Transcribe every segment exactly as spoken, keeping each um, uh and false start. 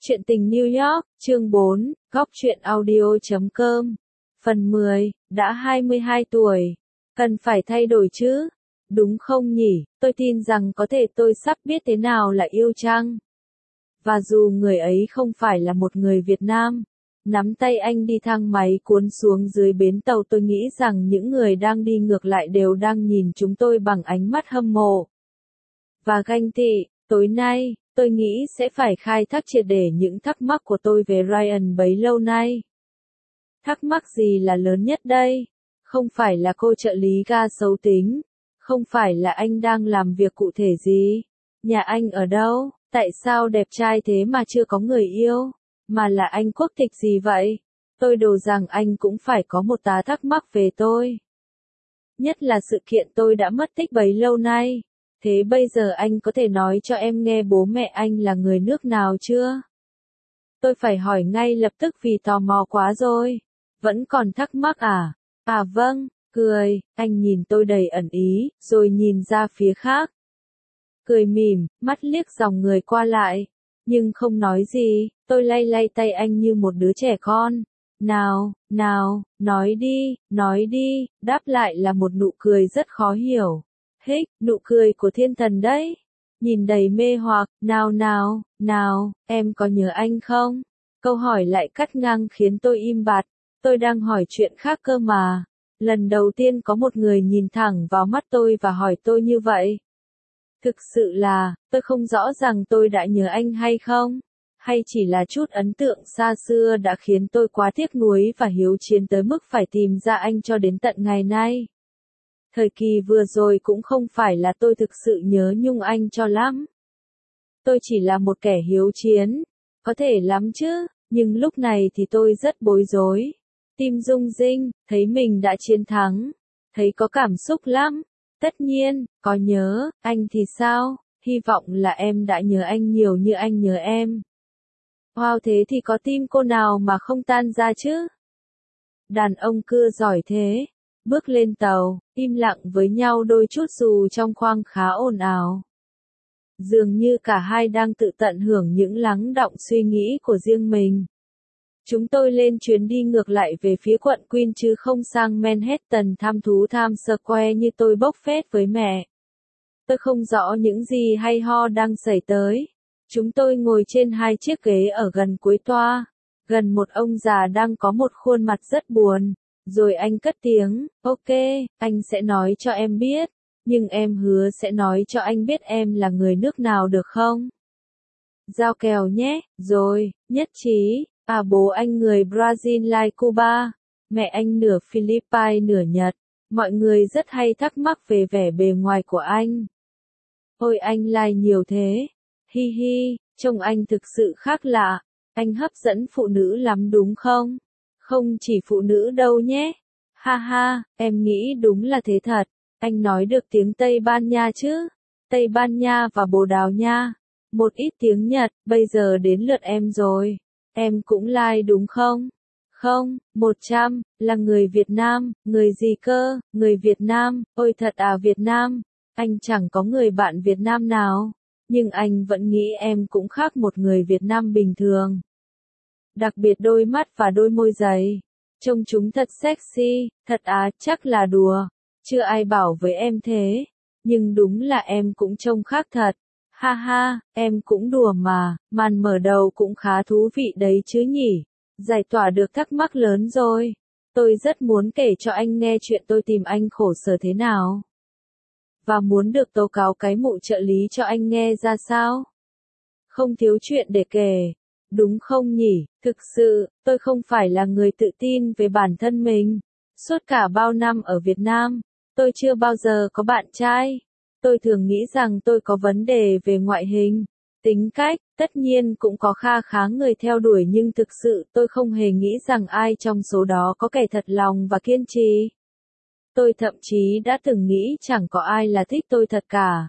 Chuyện tình New York, chương bốn, góc truyện audio chấm com. Phần mười, đã hai mươi hai tuổi. Cần phải thay đổi chứ? Đúng không nhỉ? Tôi tin rằng có thể tôi sắp biết thế nào là yêu chăng? Và dù người ấy không phải là một người Việt Nam, nắm tay anh đi thang máy cuốn xuống dưới bến tàu, tôi nghĩ rằng những người đang đi ngược lại đều đang nhìn chúng tôi bằng ánh mắt hâm mộ và ganh tị. Tối nay, tôi nghĩ sẽ phải khai thác triệt để những thắc mắc của tôi về Ryan bấy lâu nay. Thắc mắc gì là lớn nhất đây? Không phải là cô trợ lý ga xấu tính, không phải là anh đang làm việc cụ thể gì, nhà anh ở đâu, tại sao đẹp trai thế mà chưa có người yêu, mà là anh quốc tịch gì vậy? Tôi đồ rằng anh cũng phải có một tá thắc mắc về tôi. Nhất là sự kiện tôi đã mất tích bấy lâu nay. Thế bây giờ anh có thể nói cho em nghe bố mẹ anh là người nước nào chưa? Tôi phải hỏi ngay lập tức vì tò mò quá rồi. Vẫn còn thắc mắc à? À vâng, cười, anh nhìn tôi đầy ẩn ý, rồi nhìn ra phía khác. Cười mỉm, mắt liếc dòng người qua lại, nhưng không nói gì. Tôi lay lay tay anh như một đứa trẻ con. Nào, nào, nói đi, nói đi, đáp lại là một nụ cười rất khó hiểu. Hích, nụ cười của thiên thần đấy. Nhìn đầy mê hoặc, nào nào, nào, em có nhớ anh không? Câu hỏi lại cắt ngang khiến tôi im bặt. Tôi đang hỏi chuyện khác cơ mà. Lần đầu tiên có một người nhìn thẳng vào mắt tôi và hỏi tôi như vậy. Thực sự là, tôi không rõ rằng tôi đã nhớ anh hay không. Hay chỉ là chút ấn tượng xa xưa đã khiến tôi quá tiếc nuối và hiếu chiến tới mức phải tìm ra anh cho đến tận ngày nay. Thời kỳ vừa rồi cũng không phải là tôi thực sự nhớ nhung anh cho lắm. Tôi chỉ là một kẻ hiếu chiến. Có thể lắm chứ, nhưng lúc này thì tôi rất bối rối. Tim rung rinh, thấy mình đã chiến thắng. Thấy có cảm xúc lắm. Tất nhiên, có nhớ, anh thì sao? Hy vọng là em đã nhớ anh nhiều như anh nhớ em. Wow, thế thì có tim cô nào mà không tan ra chứ? Đàn ông cưa giỏi thế. Bước lên tàu, im lặng với nhau đôi chút dù trong khoang khá ồn ào. Dường như cả hai đang tự tận hưởng những lắng đọng suy nghĩ của riêng mình. Chúng tôi lên chuyến đi ngược lại về phía quận Queen chứ không sang Manhattan thăm thú Times Square như tôi bốc phét với mẹ. Tôi không rõ những gì hay ho đang xảy tới. Chúng tôi ngồi trên hai chiếc ghế ở gần cuối toa, gần một ông già đang có một khuôn mặt rất buồn. Rồi anh cất tiếng, ok, anh sẽ nói cho em biết, nhưng em hứa sẽ nói cho anh biết em là người nước nào được không? Giao kèo nhé, rồi, nhất trí, à bố anh người Brazil lai Cuba, mẹ anh nửa Philippines nửa Nhật, mọi người rất hay thắc mắc về vẻ bề ngoài của anh. Ôi anh lai nhiều thế, hi hi, trông anh thực sự khác lạ, anh hấp dẫn phụ nữ lắm đúng không? Không chỉ phụ nữ đâu nhé. Ha ha, em nghĩ đúng là thế thật. Anh nói được tiếng Tây Ban Nha chứ? Tây Ban Nha và Bồ Đào Nha. Một ít tiếng Nhật, bây giờ đến lượt em rồi. Em cũng like đúng không? Không, một trăm, là người Việt Nam, người gì cơ, người Việt Nam, ôi thật à Việt Nam. Anh chẳng có người bạn Việt Nam nào. Nhưng anh vẫn nghĩ em cũng khác một người Việt Nam bình thường. Đặc biệt đôi mắt và đôi môi dày. Trông chúng thật sexy, thật á, chắc là đùa. Chưa ai bảo với em thế. Nhưng đúng là em cũng trông khác thật. Ha ha, em cũng đùa mà, màn mở đầu cũng khá thú vị đấy chứ nhỉ. Giải tỏa được thắc mắc lớn rồi. Tôi rất muốn kể cho anh nghe chuyện tôi tìm anh khổ sở thế nào. Và muốn được tố cáo cái mụ trợ lý cho anh nghe ra sao. Không thiếu chuyện để kể. Đúng không nhỉ? Thực sự, tôi không phải là người tự tin về bản thân mình. Suốt cả bao năm ở Việt Nam, tôi chưa bao giờ có bạn trai. Tôi thường nghĩ rằng tôi có vấn đề về ngoại hình, tính cách, tất nhiên cũng có kha khá người theo đuổi nhưng thực sự tôi không hề nghĩ rằng ai trong số đó có kẻ thật lòng và kiên trì. Tôi thậm chí đã từng nghĩ chẳng có ai là thích tôi thật cả.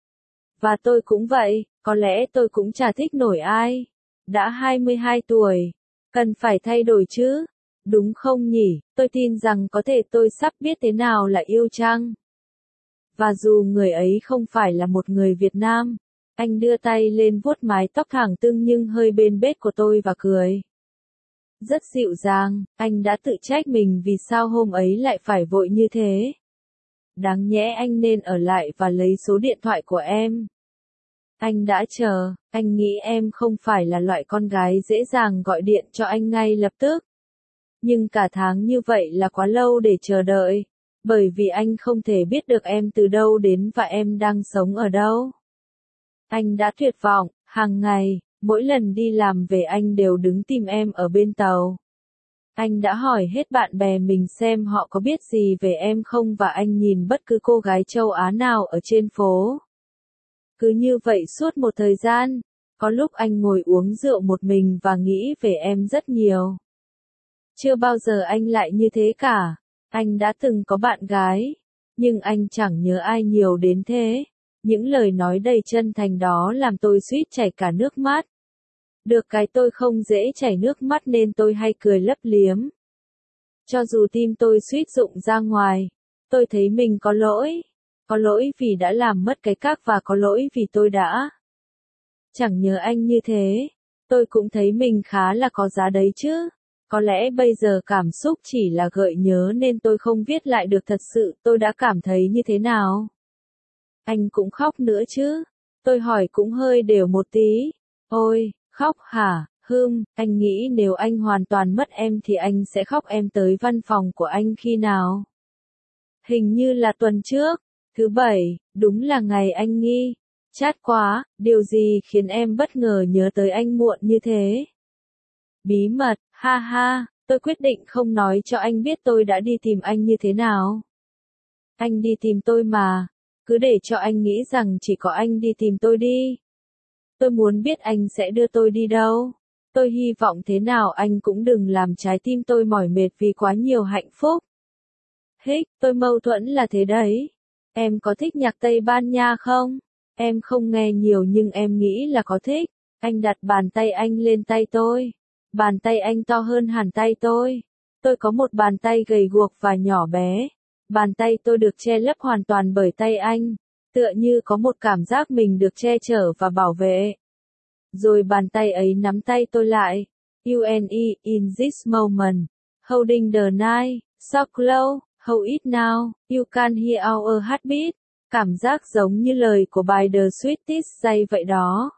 Và tôi cũng vậy, có lẽ tôi cũng chả thích nổi ai. Đã hai mươi hai tuổi, cần phải thay đổi chứ, đúng không nhỉ? Tôi tin rằng có thể tôi sắp biết thế nào là yêu chăng. Và dù người ấy không phải là một người Việt Nam, Anh đưa tay lên vuốt mái tóc thẳng tưng nhưng hơi bên bết của tôi và cười. Rất dịu dàng, anh đã tự trách mình vì sao hôm ấy lại phải vội như thế. Đáng nhẽ anh nên ở lại và lấy số điện thoại của em. Anh đã chờ, anh nghĩ em không phải là loại con gái dễ dàng gọi điện cho anh ngay lập tức. Nhưng cả tháng như vậy là quá lâu để chờ đợi, bởi vì anh không thể biết được em từ đâu đến và em đang sống ở đâu. Anh đã tuyệt vọng, hàng ngày, mỗi lần đi làm về anh đều đứng tìm em ở bên tàu. Anh đã hỏi hết bạn bè mình xem họ có biết gì về em không và anh nhìn bất cứ cô gái châu Á nào ở trên phố. Cứ như vậy suốt một thời gian, có lúc anh ngồi uống rượu một mình và nghĩ về em rất nhiều. Chưa bao giờ anh lại như thế cả. Anh đã từng có bạn gái, nhưng anh chẳng nhớ ai nhiều đến thế. Những lời nói đầy chân thành đó làm tôi suýt chảy cả nước mắt. Được cái tôi không dễ chảy nước mắt nên tôi hay cười lấp liếm. Cho dù tim tôi suýt rụng ra ngoài, tôi thấy mình có lỗi. Có lỗi vì đã làm mất cái khác và có lỗi vì tôi đã chẳng nhớ anh như thế. Tôi cũng thấy mình khá là có giá đấy chứ. Có lẽ bây giờ cảm xúc chỉ là gợi nhớ nên tôi không viết lại được thật sự tôi đã cảm thấy như thế nào. Anh cũng khóc nữa chứ? Tôi hỏi cũng hơi đều một tí. Ôi, khóc hả? Hừm, anh nghĩ nếu anh hoàn toàn mất em thì anh sẽ khóc. Em tới văn phòng của anh khi nào? Hình như là tuần trước, thứ bảy, đúng là ngày anh nghi. Chát quá, điều gì khiến em bất ngờ nhớ tới anh muộn như thế? Bí mật, ha ha, tôi quyết định không nói cho anh biết tôi đã đi tìm anh như thế nào. Anh đi tìm tôi mà, cứ để cho anh nghĩ rằng chỉ có anh đi tìm tôi đi. Tôi muốn biết anh sẽ đưa tôi đi đâu. Tôi hy vọng thế nào anh cũng đừng làm trái tim tôi mỏi mệt vì quá nhiều hạnh phúc. Hích, tôi mâu thuẫn là thế đấy. Em có thích nhạc Tây Ban Nha không? Em không nghe nhiều nhưng em nghĩ là có thích. Anh đặt bàn tay anh lên tay tôi. Bàn tay anh to hơn hẳn tay tôi. Tôi có một bàn tay gầy guộc và nhỏ bé. Bàn tay tôi được che lấp hoàn toàn bởi tay anh. Tựa như có một cảm giác mình được che chở và bảo vệ. Rồi bàn tay ấy nắm tay tôi lại. You and me, in this moment. Holding the night, so close, hold it now, you can hear our heartbeat. Cảm giác giống như lời của bài The Sweetest Day vậy đó.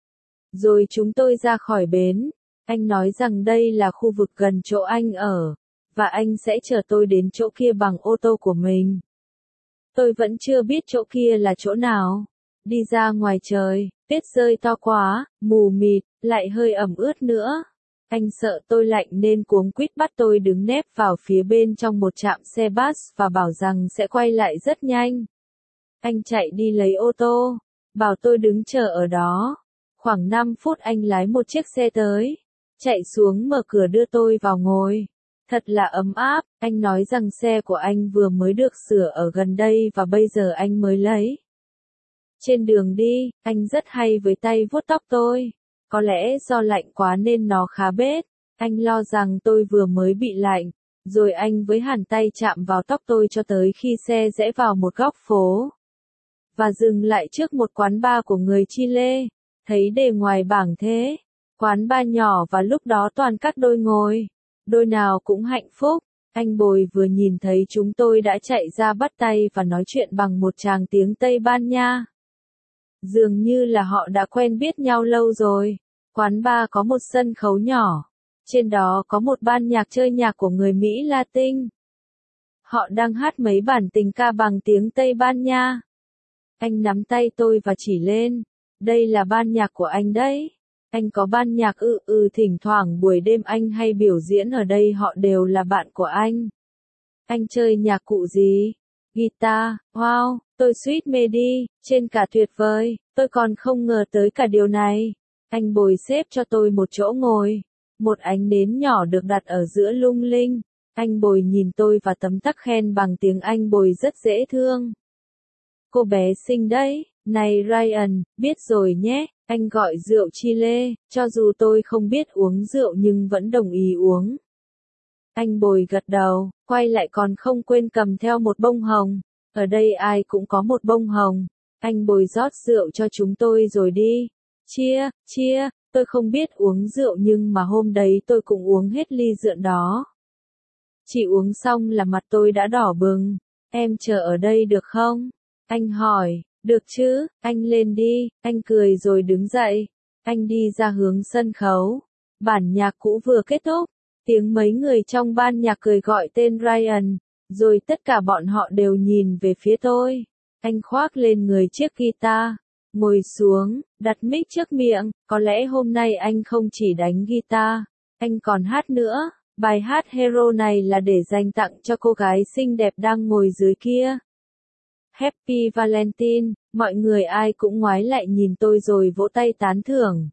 Rồi chúng tôi ra khỏi bến. Anh nói rằng đây là khu vực gần chỗ anh ở, và anh sẽ chở tôi đến chỗ kia bằng ô tô của mình. Tôi vẫn chưa biết chỗ kia là chỗ nào. Đi ra ngoài trời, tuyết rơi to quá, mù mịt, lại hơi ẩm ướt nữa. Anh sợ tôi lạnh nên cuống quýt bắt tôi đứng nép vào phía bên trong một trạm xe bus và bảo rằng sẽ quay lại rất nhanh. Anh chạy đi lấy ô tô, bảo tôi đứng chờ ở đó. Khoảng năm phút anh lái một chiếc xe tới, chạy xuống mở cửa đưa tôi vào ngồi. Thật là ấm áp, anh nói rằng xe của anh vừa mới được sửa ở gần đây và bây giờ anh mới lấy. Trên đường đi, anh rất hay với tay vuốt tóc tôi. Có lẽ do lạnh quá nên nó khá bết. Anh lo rằng tôi vừa mới bị lạnh. Rồi anh với hẳn tay chạm vào tóc tôi cho tới khi xe rẽ vào một góc phố. Và dừng lại trước một quán bar của người Chile. Thấy đề ngoài bảng thế. Quán bar nhỏ và lúc đó toàn các đôi ngồi. Đôi nào cũng hạnh phúc. Anh Bồi vừa nhìn thấy chúng tôi đã chạy ra bắt tay và nói chuyện bằng một tràng tiếng Tây Ban Nha. Dường như là họ đã quen biết nhau lâu rồi. Quán bar có một sân khấu nhỏ. Trên đó có một ban nhạc chơi nhạc của người Mỹ Latin. Họ đang hát mấy bản tình ca bằng tiếng Tây Ban Nha. Anh nắm tay tôi và chỉ lên. Đây là ban nhạc của anh đấy. Anh có ban nhạc ư ừ thỉnh thoảng buổi đêm anh hay biểu diễn ở đây họ đều là bạn của anh. Anh chơi nhạc cụ gì? Guitar, wow, tôi suýt mê đi, trên cả tuyệt vời, tôi còn không ngờ tới cả điều này. Anh Bồi xếp cho tôi một chỗ ngồi. Một ánh nến nhỏ được đặt ở giữa lung linh. Anh Bồi nhìn tôi và tấm tắc khen bằng tiếng Anh Bồi rất dễ thương. Cô bé xinh đấy, này Ryan, biết rồi nhé, anh gọi rượu Chile, cho dù tôi không biết uống rượu nhưng vẫn đồng ý uống. Anh Bồi gật đầu, quay lại còn không quên cầm theo một bông hồng. Ở đây ai cũng có một bông hồng. Anh bồi rót rượu cho chúng tôi rồi đi. Chia, chia, tôi không biết uống rượu nhưng mà hôm đấy tôi cũng uống hết ly rượu đó. Chỉ uống xong là mặt tôi đã đỏ bừng. Em chờ ở đây được không? Anh hỏi, được chứ, anh lên đi, anh cười rồi đứng dậy. Anh đi ra hướng sân khấu. Bản nhạc cũ vừa kết thúc, tiếng mấy người trong ban nhạc cười gọi tên Ryan, rồi tất cả bọn họ đều nhìn về phía tôi. Anh khoác lên người chiếc guitar, ngồi xuống, đặt mic trước miệng, có lẽ hôm nay anh không chỉ đánh guitar, anh còn hát nữa. Bài hát Hero này là để dành tặng cho cô gái xinh đẹp đang ngồi dưới kia. Happy Valentine, mọi người ai cũng ngoái lại nhìn tôi rồi vỗ tay tán thưởng.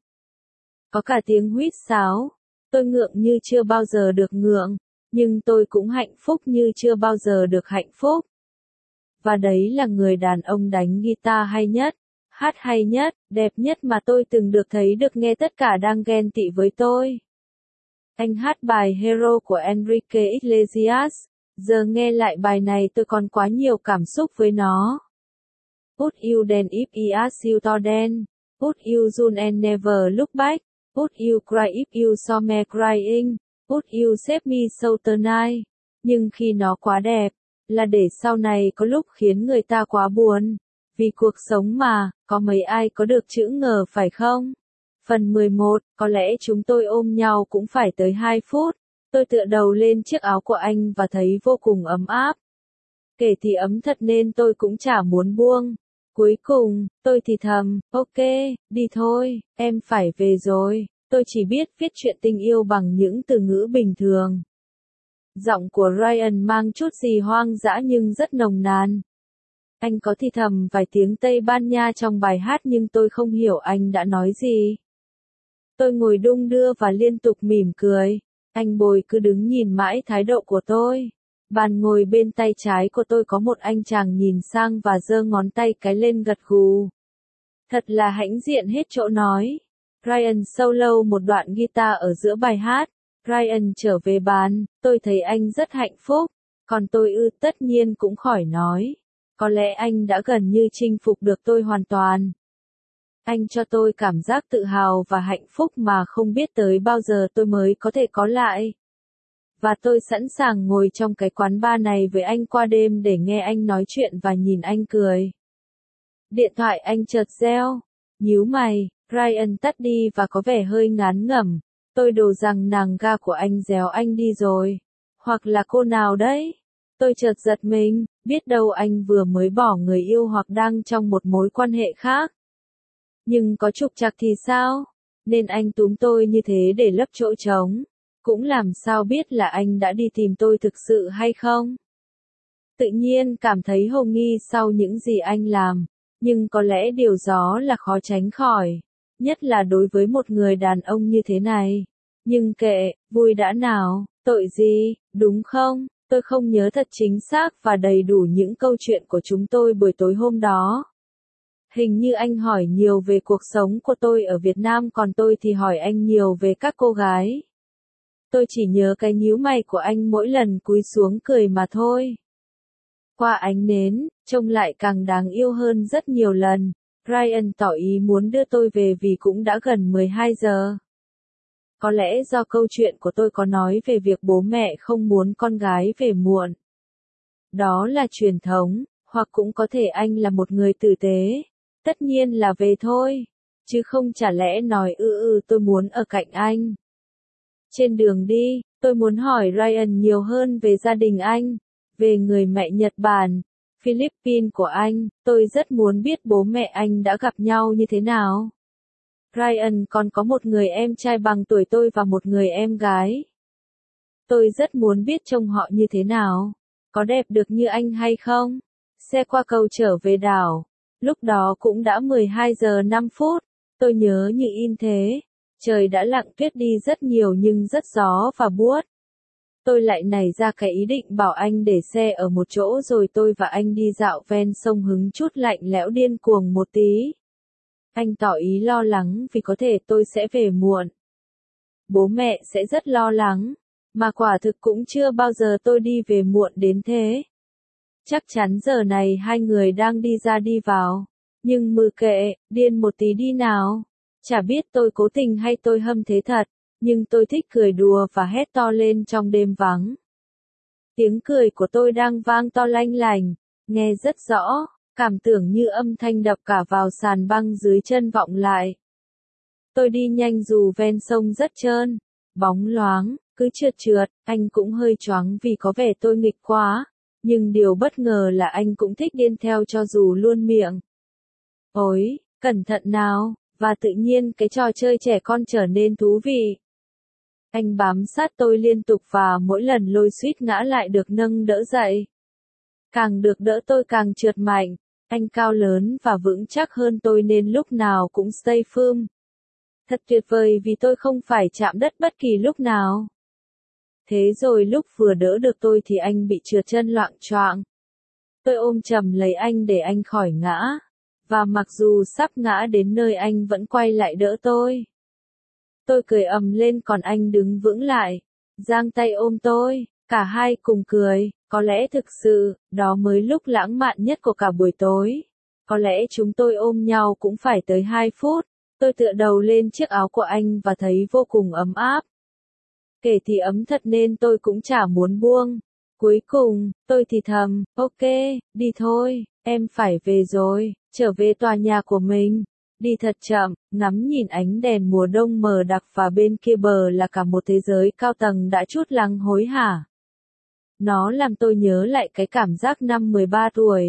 Có cả tiếng huýt sáo. Tôi ngượng như chưa bao giờ được ngượng, nhưng tôi cũng hạnh phúc như chưa bao giờ được hạnh phúc. Và đấy là người đàn ông đánh guitar hay nhất, hát hay nhất, đẹp nhất mà tôi từng được thấy được nghe tất cả đang ghen tị với tôi. Anh hát bài Hero của Enrique Iglesias, giờ nghe lại bài này tôi còn quá nhiều cảm xúc với nó. Put you down if I ask you to dance, put you down and never look back, put you cry if you saw me crying, put you save me so tonight. Nhưng khi nó quá đẹp, là để sau này có lúc khiến người ta quá buồn. Vì cuộc sống mà, có mấy ai có được chữ ngờ phải không? Phần mười một, có lẽ chúng tôi ôm nhau cũng phải tới hai phút. Tôi tựa đầu lên chiếc áo của anh và thấy vô cùng ấm áp. Kể thì ấm thật nên tôi cũng chả muốn buông. Cuối cùng, tôi thì thầm, ok, đi thôi, em phải về rồi. Tôi chỉ biết viết chuyện tình yêu bằng những từ ngữ bình thường. Giọng của Ryan mang chút gì hoang dã nhưng rất nồng nàn. Anh có thì thầm vài tiếng Tây Ban Nha trong bài hát nhưng tôi không hiểu anh đã nói gì. Tôi ngồi đung đưa và liên tục mỉm cười. Anh bồi cứ đứng nhìn mãi thái độ của tôi. Bàn ngồi bên tay trái của tôi có một anh chàng nhìn sang và giơ ngón tay cái lên gật gù. Thật là hãnh diện hết chỗ nói. Ryan solo một đoạn guitar ở giữa bài hát. Ryan trở về bàn, tôi thấy anh rất hạnh phúc. Còn tôi ư tất nhiên cũng khỏi nói. Có lẽ anh đã gần như chinh phục được tôi hoàn toàn. Anh cho tôi cảm giác tự hào và hạnh phúc mà không biết tới bao giờ tôi mới có thể có lại. Và tôi sẵn sàng ngồi trong cái quán bar này với anh qua đêm để nghe anh nói chuyện và nhìn anh cười. Điện thoại anh chợt reo. Nhíu mày, Ryan tắt đi và có vẻ hơi ngán ngẩm. Tôi đồ rằng nàng ga của anh réo anh đi rồi. Hoặc là cô nào đấy. Tôi chợt giật mình, biết đâu anh vừa mới bỏ người yêu hoặc đang trong một mối quan hệ khác. Nhưng có trục trặc thì sao? Nên anh túm tôi như thế để lấp chỗ trống. Cũng làm sao biết là anh đã đi tìm tôi thực sự hay không? Tự nhiên cảm thấy hồ nghi sau những gì anh làm. Nhưng có lẽ điều đó là khó tránh khỏi. Nhất là đối với một người đàn ông như thế này. Nhưng kệ, vui đã nào, tội gì, đúng không? Tôi không nhớ thật chính xác và đầy đủ những câu chuyện của chúng tôi buổi tối hôm đó. Hình như anh hỏi nhiều về cuộc sống của tôi ở Việt Nam còn tôi thì hỏi anh nhiều về các cô gái. Tôi chỉ nhớ cái nhíu mày của anh mỗi lần cúi xuống cười mà thôi. Qua ánh nến, trông lại càng đáng yêu hơn rất nhiều lần. Ryan tỏ ý muốn đưa tôi về vì cũng đã gần mười hai giờ. Có lẽ do câu chuyện của tôi có nói về việc bố mẹ không muốn con gái về muộn. Đó là truyền thống, hoặc cũng có thể anh là một người tử tế. Tất nhiên là về thôi. Chứ không chả lẽ nói ư ư tôi muốn ở cạnh anh. Trên đường đi, tôi muốn hỏi Ryan nhiều hơn về gia đình anh, về người mẹ Nhật Bản, Philippines của anh, tôi rất muốn biết bố mẹ anh đã gặp nhau như thế nào. Ryan còn có một người em trai bằng tuổi tôi và một người em gái. Tôi rất muốn biết trông họ như thế nào, có đẹp được như anh hay không. Xe qua cầu trở về đảo, lúc đó cũng đã mười hai giờ năm phút, tôi nhớ như in thế. Trời đã lặng tuyết đi rất nhiều nhưng rất gió và buốt. Tôi lại nảy ra cái ý định bảo anh để xe ở một chỗ rồi tôi và anh đi dạo ven sông hứng chút lạnh lẽo điên cuồng một tí. Anh tỏ ý lo lắng vì có thể tôi sẽ về muộn. Bố mẹ sẽ rất lo lắng, mà quả thực cũng chưa bao giờ tôi đi về muộn đến thế. Chắc chắn giờ này hai người đang đi ra đi vào. Nhưng mừ kệ, điên một tí đi nào. Chả biết tôi cố tình hay tôi hâm thế thật, nhưng tôi thích cười đùa và hét to lên trong đêm vắng. Tiếng cười của tôi đang vang to lanh lành, nghe rất rõ, cảm tưởng như âm thanh đập cả vào sàn băng dưới chân vọng lại. Tôi đi nhanh dù ven sông rất trơn, bóng loáng, cứ trượt trượt, anh cũng hơi choáng vì có vẻ tôi nghịch quá, nhưng điều bất ngờ là anh cũng thích điên theo cho dù luôn miệng. Ôi, cẩn thận nào, và tự nhiên cái trò chơi trẻ con trở nên thú vị. Anh bám sát tôi liên tục và mỗi lần lôi suýt ngã lại được nâng đỡ dậy. Càng được đỡ tôi càng trượt mạnh, anh cao lớn và vững chắc hơn tôi nên lúc nào cũng stay firm. Thật tuyệt vời vì tôi không phải chạm đất bất kỳ lúc nào. Thế rồi lúc vừa đỡ được tôi thì anh bị trượt chân loạng choạng. Tôi ôm chầm lấy anh để anh khỏi ngã. Và mặc dù sắp ngã đến nơi anh vẫn quay lại đỡ tôi. Tôi cười ầm lên còn anh đứng vững lại, giang tay ôm tôi, cả hai cùng cười, có lẽ thực sự, đó mới lúc lãng mạn nhất của cả buổi tối. Có lẽ chúng tôi ôm nhau cũng phải tới hai phút, tôi tựa đầu lên chiếc áo của anh và thấy vô cùng ấm áp. Kể thì ấm thật nên tôi cũng chả muốn buông. Cuối cùng, tôi thì thầm, ok, đi thôi, em phải về rồi, trở về tòa nhà của mình. Đi thật chậm, ngắm nhìn ánh đèn mùa đông mờ đặc và bên kia bờ là cả một thế giới cao tầng đã chút lắng hối hả. Nó làm tôi nhớ lại cái cảm giác năm mười ba tuổi.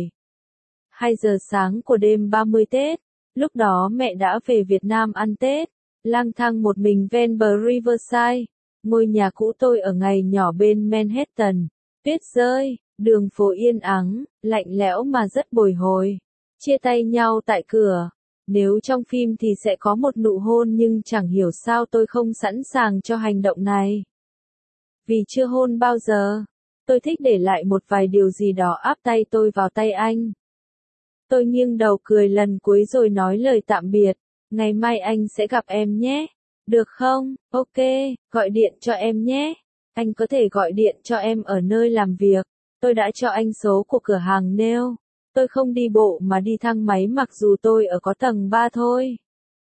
hai giờ sáng của đêm ba mươi Tết, lúc đó mẹ đã về Việt Nam ăn Tết, lang thang một mình ven bờ Riverside, ngôi nhà cũ tôi ở ngày nhỏ bên Manhattan, tuyết rơi, đường phố yên ắng, lạnh lẽo mà rất bồi hồi, chia tay nhau tại cửa. Nếu trong phim thì sẽ có một nụ hôn nhưng chẳng hiểu sao tôi không sẵn sàng cho hành động này. Vì chưa hôn bao giờ, tôi thích để lại một vài điều gì đó áp tay tôi vào tay anh. Tôi nghiêng đầu cười lần cuối rồi nói lời tạm biệt, ngày mai anh sẽ gặp em nhé. Được không? Ok, gọi điện cho em nhé. Anh có thể gọi điện cho em ở nơi làm việc. Tôi đã cho anh số của cửa hàng nail. Tôi không đi bộ mà đi thang máy mặc dù tôi ở có tầng ba thôi.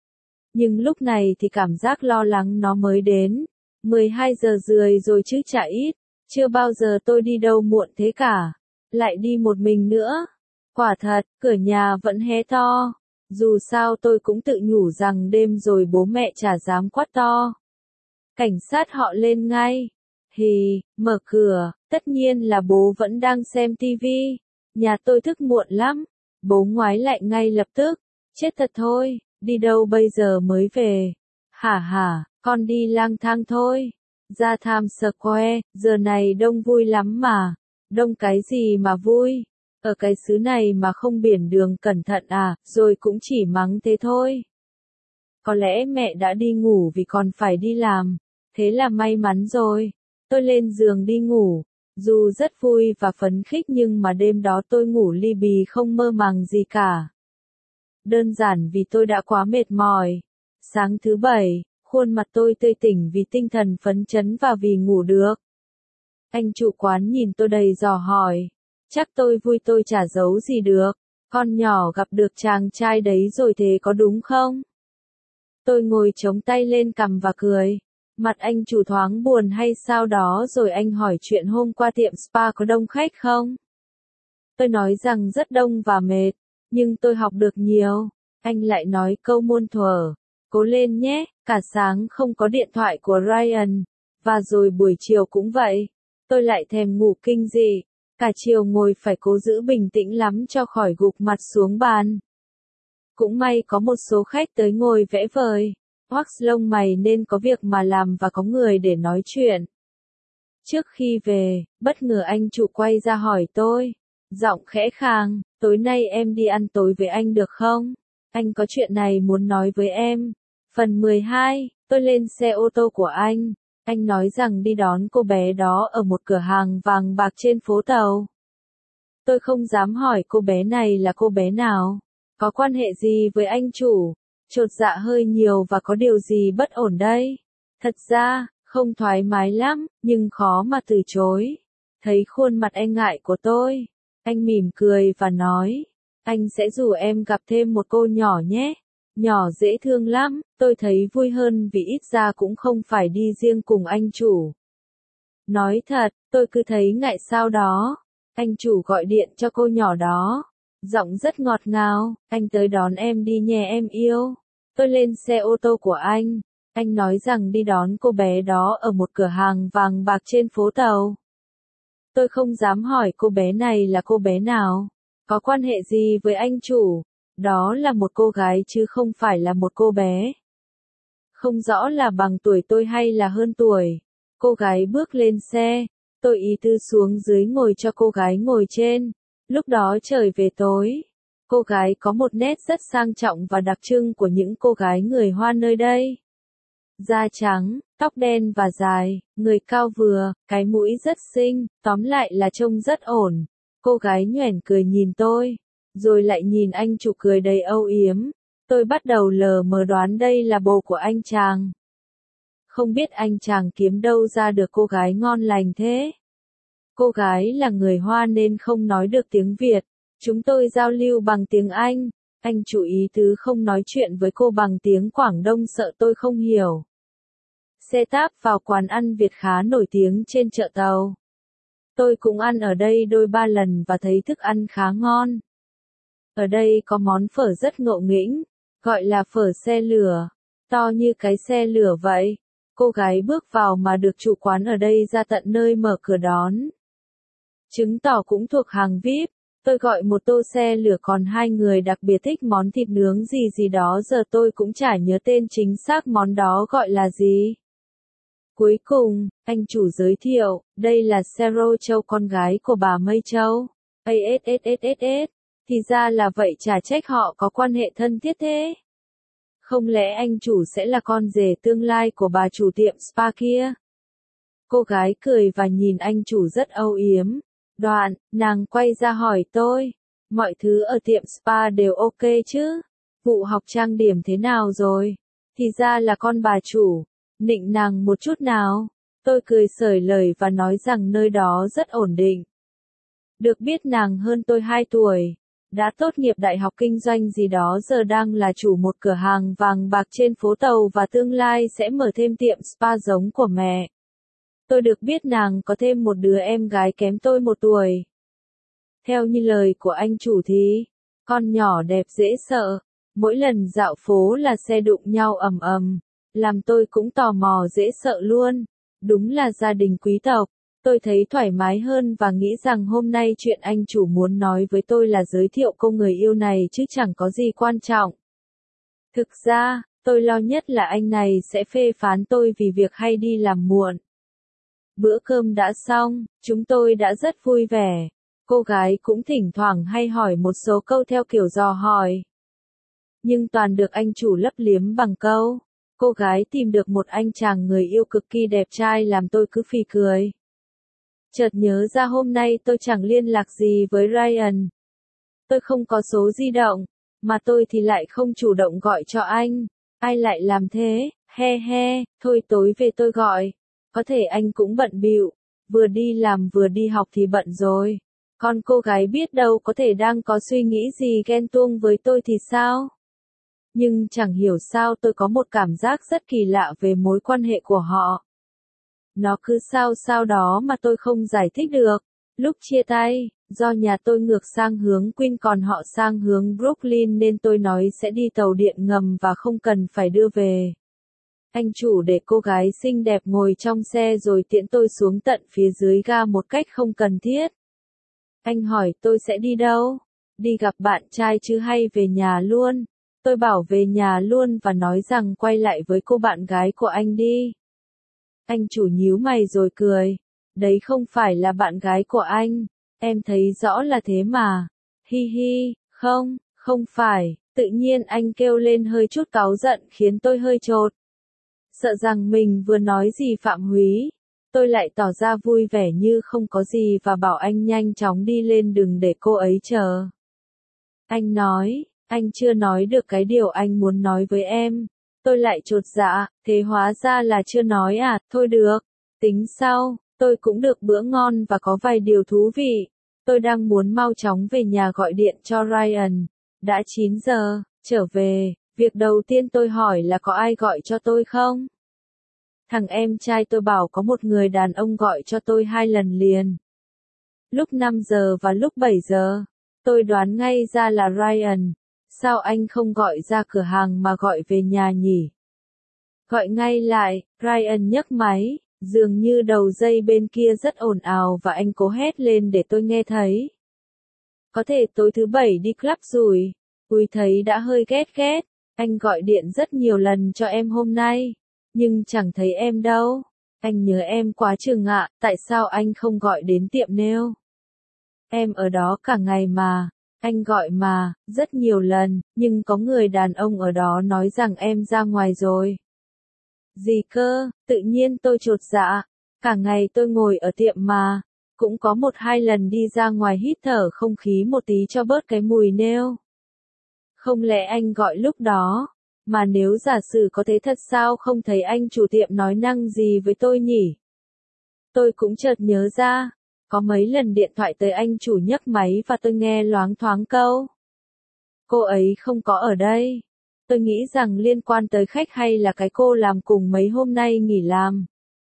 Nhưng lúc này thì cảm giác lo lắng nó mới đến. mười hai giờ rưỡi rồi chứ chả ít. Chưa bao giờ tôi đi đâu muộn thế cả. Lại đi một mình nữa. Quả thật, cửa nhà vẫn hé to. Dù sao tôi cũng tự nhủ rằng đêm rồi bố mẹ chả dám quát to. Cảnh sát họ lên ngay. Hì, mở cửa, tất nhiên là bố vẫn đang xem tivi. Nhà tôi thức muộn lắm. Bố ngoái lại ngay lập tức. Chết thật thôi, đi đâu bây giờ mới về? Hả hả, con đi lang thang thôi. Ra Times Square, giờ này đông vui lắm mà. Đông cái gì mà vui? Ở cái xứ này mà không biển đường cẩn thận à, rồi cũng chỉ mắng thế thôi. Có lẽ mẹ đã đi ngủ vì còn phải đi làm. Thế là may mắn rồi. Tôi lên giường đi ngủ. Dù rất vui và phấn khích nhưng mà đêm đó tôi ngủ li bì không mơ màng gì cả. Đơn giản vì tôi đã quá mệt mỏi. Sáng thứ bảy, khuôn mặt tôi tươi tỉnh vì tinh thần phấn chấn và vì ngủ được. Anh chủ quán nhìn tôi đầy dò hỏi. Chắc tôi vui tôi chả giấu gì được. Con nhỏ gặp được chàng trai đấy rồi thế có đúng không? Tôi ngồi chống tay lên cằm và cười. Mặt anh chủ thoáng buồn hay sao đó rồi anh hỏi chuyện hôm qua tiệm spa có đông khách không? Tôi nói rằng rất đông và mệt, nhưng tôi học được nhiều. Anh lại nói câu muôn thuở. Cố lên nhé, cả sáng không có điện thoại của Ryan. Và rồi buổi chiều cũng vậy. Tôi lại thèm ngủ kinh dị. Cả chiều ngồi phải cố giữ bình tĩnh lắm cho khỏi gục mặt xuống bàn. Cũng may có một số khách tới ngồi vẽ vời. Wax lông mày nên có việc mà làm và có người để nói chuyện. Trước khi về, bất ngờ anh chủ quay ra hỏi tôi. Giọng khẽ khàng, tối nay em đi ăn tối với anh được không? Anh có chuyện này muốn nói với em. Phần mười hai, tôi lên xe ô tô của anh. Anh nói rằng đi đón cô bé đó ở một cửa hàng vàng bạc trên phố Tàu. Tôi không dám hỏi cô bé này là cô bé nào. Có quan hệ gì với anh chủ? Chột dạ hơi nhiều và có điều gì bất ổn đây? Thật ra, không thoải mái lắm, nhưng khó mà từ chối. Thấy khuôn mặt e ngại của tôi, anh mỉm cười và nói. Anh sẽ rủ em gặp thêm một cô nhỏ nhé. Nhỏ dễ thương lắm, tôi thấy vui hơn vì ít ra cũng không phải đi riêng cùng anh chủ. Nói thật, tôi cứ thấy ngại sao đó. Anh chủ gọi điện cho cô nhỏ đó. Giọng rất ngọt ngào, anh tới đón em đi nhé em yêu. Tôi lên xe ô tô của anh. Anh nói rằng đi đón cô bé đó ở một cửa hàng vàng bạc trên phố tàu. Tôi không dám hỏi cô bé này là cô bé nào. Có quan hệ gì với anh chủ? Đó là một cô gái chứ không phải là một cô bé. Không rõ là bằng tuổi tôi hay là hơn tuổi. Cô gái bước lên xe. Tôi ý tư xuống dưới ngồi cho cô gái ngồi trên. Lúc đó trời về tối. Cô gái có một nét rất sang trọng và đặc trưng của những cô gái người Hoa nơi đây. Da trắng, tóc đen và dài, người cao vừa, cái mũi rất xinh, tóm lại là trông rất ổn. Cô gái nhoẻn cười nhìn tôi, rồi lại nhìn anh chủ cười đầy âu yếm. Tôi bắt đầu lờ mờ đoán đây là bồ của anh chàng. Không biết anh chàng kiếm đâu ra được cô gái ngon lành thế. Cô gái là người Hoa nên không nói được tiếng Việt. Chúng tôi giao lưu bằng tiếng Anh. Anh chủ ý tứ không nói chuyện với cô bằng tiếng Quảng Đông sợ tôi không hiểu. Xe táp vào quán ăn Việt khá nổi tiếng trên chợ tàu. Tôi cũng ăn ở đây đôi ba lần và thấy thức ăn khá ngon. Ở đây có món phở rất ngộ nghĩnh, gọi là phở xe lửa, to như cái xe lửa vậy. Cô gái bước vào mà được chủ quán ở đây ra tận nơi mở cửa đón. Chứng tỏ cũng thuộc hàng vi ai pi. Tôi gọi một tô xe lửa còn hai người đặc biệt thích món thịt nướng gì gì đó giờ tôi cũng chả nhớ tên chính xác món đó gọi là gì. Cuối cùng, anh chủ giới thiệu, đây là Sero Châu con gái của bà Mây Châu. Assssss, thì ra là vậy chả trách họ có quan hệ thân thiết thế. Không lẽ anh chủ sẽ là con rể tương lai của bà chủ tiệm spa kia? Cô gái cười và nhìn anh chủ rất âu yếm. Đoạn, nàng quay ra hỏi tôi, mọi thứ ở tiệm spa đều ok chứ? Vụ học trang điểm thế nào rồi? Thì ra là con bà chủ. Nịnh nàng một chút nào. Tôi cười xởi lời và nói rằng nơi đó rất ổn định. Được biết nàng hơn tôi hai tuổi. Đã tốt nghiệp đại học kinh doanh gì đó giờ đang là chủ một cửa hàng vàng bạc trên phố tàu và tương lai sẽ mở thêm tiệm spa giống của mẹ. Tôi được biết nàng có thêm một đứa em gái kém tôi một tuổi. Theo như lời của anh chủ thì, con nhỏ đẹp dễ sợ. Mỗi lần dạo phố là xe đụng nhau ầm ầm. Làm tôi cũng tò mò dễ sợ luôn. Đúng là gia đình quý tộc. Tôi thấy thoải mái hơn và nghĩ rằng hôm nay chuyện anh chủ muốn nói với tôi là giới thiệu cô người yêu này chứ chẳng có gì quan trọng. Thực ra, tôi lo nhất là anh này sẽ phê phán tôi vì việc hay đi làm muộn. Bữa cơm đã xong, chúng tôi đã rất vui vẻ. Cô gái cũng thỉnh thoảng hay hỏi một số câu theo kiểu dò hỏi. Nhưng toàn được anh chủ lấp liếm bằng câu. Cô gái tìm được một anh chàng người yêu cực kỳ đẹp trai làm tôi cứ phì cười. Chợt nhớ ra hôm nay tôi chẳng liên lạc gì với Ryan. Tôi không có số di động, mà tôi thì lại không chủ động gọi cho anh. Ai lại làm thế, he he, thôi tối về tôi gọi. Có thể anh cũng bận bịu, vừa đi làm vừa đi học thì bận rồi. Còn cô gái biết đâu có thể đang có suy nghĩ gì ghen tuông với tôi thì sao? Nhưng chẳng hiểu sao tôi có một cảm giác rất kỳ lạ về mối quan hệ của họ. Nó cứ sao sao đó mà tôi không giải thích được. Lúc chia tay, do nhà tôi ngược sang hướng Queen còn họ sang hướng Brooklyn nên tôi nói sẽ đi tàu điện ngầm và không cần phải đưa về. Anh chủ để cô gái xinh đẹp ngồi trong xe rồi tiễn tôi xuống tận phía dưới ga một cách không cần thiết. Anh hỏi tôi sẽ đi đâu? Đi gặp bạn trai chứ hay về nhà luôn? Tôi bảo về nhà luôn và nói rằng quay lại với cô bạn gái của anh đi. Anh chủ nhíu mày rồi cười. Đấy không phải là bạn gái của anh. Em thấy rõ là thế mà. Hi hi, không, không phải. Tự nhiên anh kêu lên hơi chút cáu giận khiến tôi hơi chột. Sợ rằng mình vừa nói gì phạm húy. Tôi lại tỏ ra vui vẻ như không có gì và bảo anh nhanh chóng đi lên đừng để cô ấy chờ. Anh nói, anh chưa nói được cái điều anh muốn nói với em. Tôi lại chột dạ, thế hóa ra là chưa nói à, thôi được. Tính sau, tôi cũng được bữa ngon và có vài điều thú vị. Tôi đang muốn mau chóng về nhà gọi điện cho Ryan. Đã chín giờ, trở về, việc đầu tiên tôi hỏi là có ai gọi cho tôi không? Thằng em trai tôi bảo có một người đàn ông gọi cho tôi hai lần liền. Lúc năm giờ và lúc bảy giờ. Tôi đoán ngay ra là Ryan. Sao anh không gọi ra cửa hàng mà gọi về nhà nhỉ? Gọi ngay lại, Ryan nhấc máy, dường như đầu dây bên kia rất ồn ào và anh cố hét lên để tôi nghe thấy. Có thể tối thứ bảy đi club rồi. Ui thấy đã hơi ghét ghét, anh gọi điện rất nhiều lần cho em hôm nay, nhưng chẳng thấy em đâu. Anh nhớ em quá chừng ạ, tại sao anh không gọi đến tiệm nail? Em ở đó cả ngày mà. Anh gọi mà, rất nhiều lần, nhưng có người đàn ông ở đó nói rằng em ra ngoài rồi. Gì cơ, tự nhiên tôi chột dạ. Cả ngày tôi ngồi ở tiệm mà. Cũng có một hai lần đi ra ngoài hít thở không khí một tí cho bớt cái mùi nail. Không lẽ anh gọi lúc đó? Mà nếu giả sử có thế thật sao không thấy anh chủ tiệm nói năng gì với tôi nhỉ? Tôi cũng chợt nhớ ra. Có mấy lần điện thoại tới anh chủ nhấc máy và tôi nghe loáng thoáng câu. Cô ấy không có ở đây. Tôi nghĩ rằng liên quan tới khách hay là cái cô làm cùng mấy hôm nay nghỉ làm.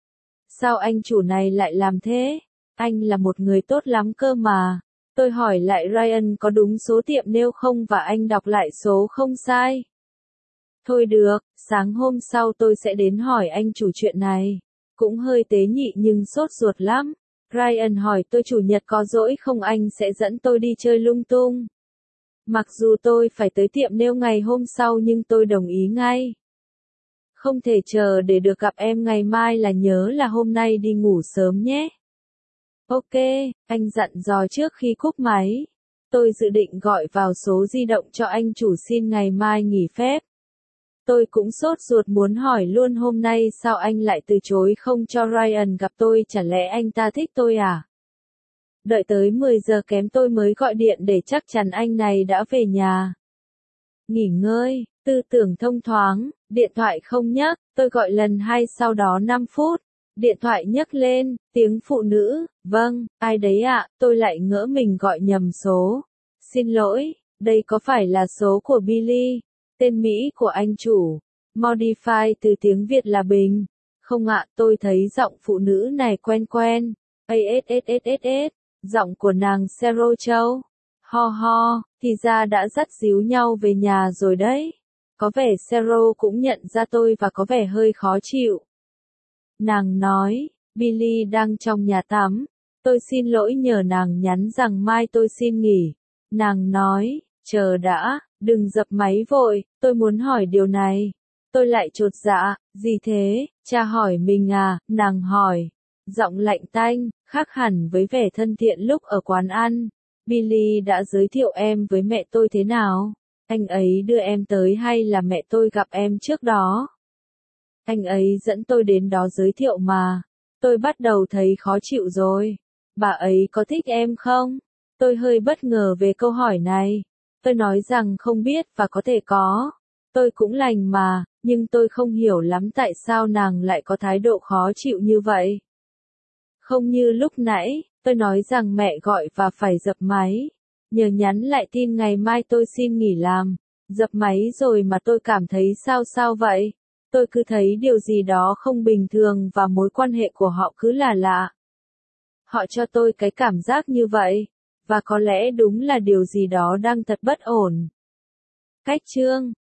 Sao anh chủ này lại làm thế? Anh là một người tốt lắm cơ mà. Tôi hỏi lại Ryan có đúng số tiệm nail không và anh đọc lại số không sai. Thôi được, sáng hôm sau tôi sẽ đến hỏi anh chủ chuyện này. Cũng hơi tế nhị nhưng sốt ruột lắm. Ryan hỏi tôi chủ nhật có rỗi không anh sẽ dẫn tôi đi chơi lung tung. Mặc dù tôi phải tới tiệm nail ngày hôm sau nhưng tôi đồng ý ngay. Không thể chờ để được gặp em ngày mai là nhớ là hôm nay đi ngủ sớm nhé. Ok, anh dặn dò trước khi cúp máy. Tôi dự định gọi vào số di động cho anh chủ xin ngày mai nghỉ phép. Tôi cũng sốt ruột muốn hỏi luôn hôm nay sao anh lại từ chối không cho Ryan gặp tôi, chả lẽ anh ta thích tôi à? Đợi tới mười giờ kém tôi mới gọi điện để chắc chắn anh này đã về nhà. Nghỉ ngơi, tư tưởng thông thoáng, điện thoại không nhấc, tôi gọi lần hai sau đó năm phút. Điện thoại nhấc lên, tiếng phụ nữ, vâng, ai đấy ạ, tôi lại ngỡ mình gọi nhầm số. Xin lỗi, đây có phải là số của Billy, tên Mỹ của anh chủ, modify từ tiếng Việt là Bình. Không ạ, tôi thấy giọng phụ nữ này quen quen. Assssss, giọng của nàng Sero Châu. Ho ho, thì ra đã dắt díu nhau về nhà rồi đấy. Có vẻ Sero cũng nhận ra tôi và có vẻ hơi khó chịu. Nàng nói, Billy đang trong nhà tắm. Tôi xin lỗi nhờ nàng nhắn rằng mai tôi xin nghỉ. Nàng nói, chờ đã, đừng dập máy vội, tôi muốn hỏi điều này. Tôi lại chột dạ, gì thế, cha hỏi mình à, nàng hỏi. Giọng lạnh tanh, khác hẳn với vẻ thân thiện lúc ở quán ăn. Billy đã giới thiệu em với mẹ tôi thế nào? Anh ấy đưa em tới hay là mẹ tôi gặp em trước đó? Anh ấy dẫn tôi đến đó giới thiệu mà. Tôi bắt đầu thấy khó chịu rồi. Bà ấy có thích em không? Tôi hơi bất ngờ về câu hỏi này. Tôi nói rằng không biết và có thể có. Tôi cũng lành mà, nhưng tôi không hiểu lắm tại sao nàng lại có thái độ khó chịu như vậy. Không như lúc nãy, tôi nói rằng mẹ gọi và phải dập máy. Nhờ nhắn lại tin ngày mai tôi xin nghỉ làm. Dập máy rồi mà tôi cảm thấy sao sao vậy? Tôi cứ thấy điều gì đó không bình thường và mối quan hệ của họ cứ là lạ. Họ cho tôi cái cảm giác như vậy. Và có lẽ đúng là điều gì đó đang thật bất ổn. Cách chương